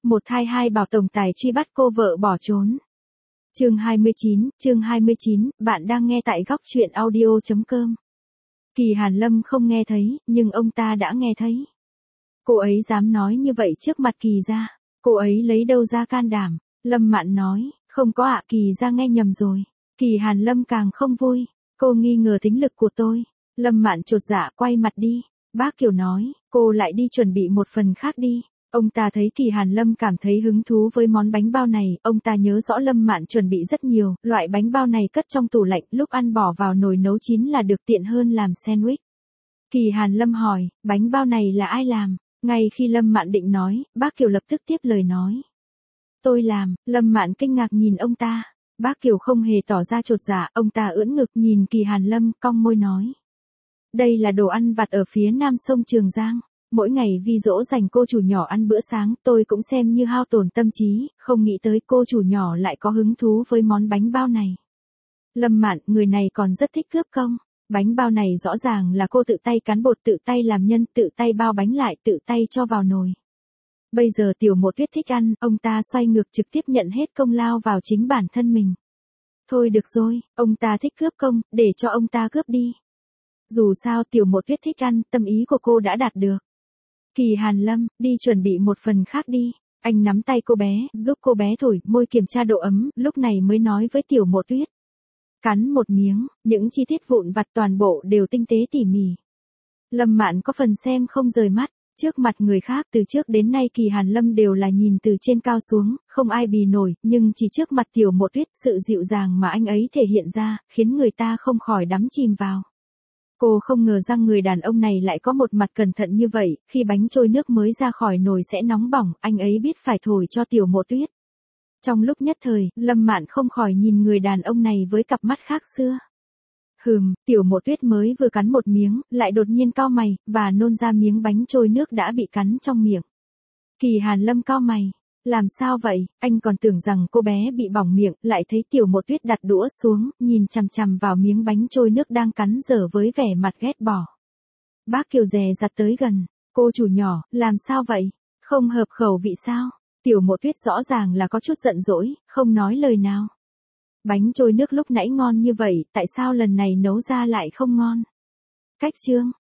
một thai hai bảo tổng tài truy bắt cô vợ bỏ trốn. Chương 29, bạn đang nghe tại góc truyện audio.com. Kỳ Hàn Lâm không nghe thấy, nhưng ông ta đã nghe thấy. Cô ấy dám nói như vậy trước mặt Kỳ gia, cô ấy lấy đâu ra can đảm? Lâm Mạn nói, không có ạ, Kỳ gia nghe nhầm rồi. Kỳ Hàn Lâm càng không vui, cô nghi ngờ tính lực của tôi. Lâm Mạn chột dạ quay mặt đi. Bác Kiều nói, cô lại đi chuẩn bị một phần khác đi. Ông ta thấy Kỳ Hàn Lâm cảm thấy hứng thú với món bánh bao này, ông ta nhớ rõ Lâm Mạn chuẩn bị rất nhiều, loại bánh bao này cất trong tủ lạnh, lúc ăn bỏ vào nồi nấu chín là được, tiện hơn làm sandwich. Kỳ Hàn Lâm hỏi, bánh bao này là ai làm? Ngay khi Lâm Mạn định nói, bác Kiều lập tức tiếp lời nói. Tôi làm. Lâm Mạn kinh ngạc nhìn ông ta. Bác Kiều không hề tỏ ra chột dạ, ông ta ưỡn ngực nhìn Kỳ Hàn Lâm, cong môi nói. Đây là đồ ăn vặt ở phía nam sông Trường Giang. Mỗi ngày Vi dỗ dành cô chủ nhỏ ăn bữa sáng, tôi cũng xem như hao tổn tâm trí, không nghĩ tới cô chủ nhỏ lại có hứng thú với món bánh bao này. Lâm Mạn, người này còn rất thích cướp công. Bánh bao này rõ ràng là cô tự tay cán bột, tự tay làm nhân, tự tay bao bánh lại, tự tay cho vào nồi. Bây giờ Tiểu Một Tuyết thích ăn, ông ta xoay ngược trực tiếp nhận hết công lao vào chính bản thân mình. Thôi được rồi, ông ta thích cướp công, để cho ông ta cướp đi. Dù sao Tiểu Một Tuyết thích ăn, tâm ý của cô đã đạt được. Kỳ Hàn Lâm, đi chuẩn bị một phần khác đi. Anh nắm tay cô bé, giúp cô bé thổi môi kiểm tra độ ấm, lúc này mới nói với Tiểu Một Tuyết. Cắn một miếng, những chi tiết vụn vặt toàn bộ đều tinh tế tỉ mỉ. Lâm Mạn có phần xem không rời mắt. Trước mặt người khác từ trước đến nay Kỳ Hàn Lâm đều là nhìn từ trên cao xuống, không ai bì nổi, nhưng chỉ trước mặt Tiểu Một Tuyết, sự dịu dàng mà anh ấy thể hiện ra, khiến người ta không khỏi đắm chìm vào. Cô không ngờ rằng người đàn ông này lại có một mặt cẩn thận như vậy, khi bánh trôi nước mới ra khỏi nồi sẽ nóng bỏng, anh ấy biết phải thổi cho Tiểu Một Tuyết. Trong lúc nhất thời, Lâm Mạn không khỏi nhìn người đàn ông này với cặp mắt khác xưa. Tiểu Một Tuyết mới vừa cắn một miếng, lại đột nhiên cau mày, và nôn ra miếng bánh trôi nước đã bị cắn trong miệng. Kỳ Hàn Lâm cau mày. Làm sao vậy, anh còn tưởng rằng cô bé bị bỏng miệng, lại thấy Tiểu Một Tuyết đặt đũa xuống, nhìn chằm chằm vào miếng bánh trôi nước đang cắn dở với vẻ mặt ghét bỏ. Bác Kiều dè dặt tới gần. Cô chủ nhỏ, làm sao vậy? Không hợp khẩu vị sao? Tiểu Một Tuyết rõ ràng là có chút giận dỗi, không nói lời nào. Bánh trôi nước lúc nãy ngon như vậy, tại sao lần này nấu ra lại không ngon? Cách chương.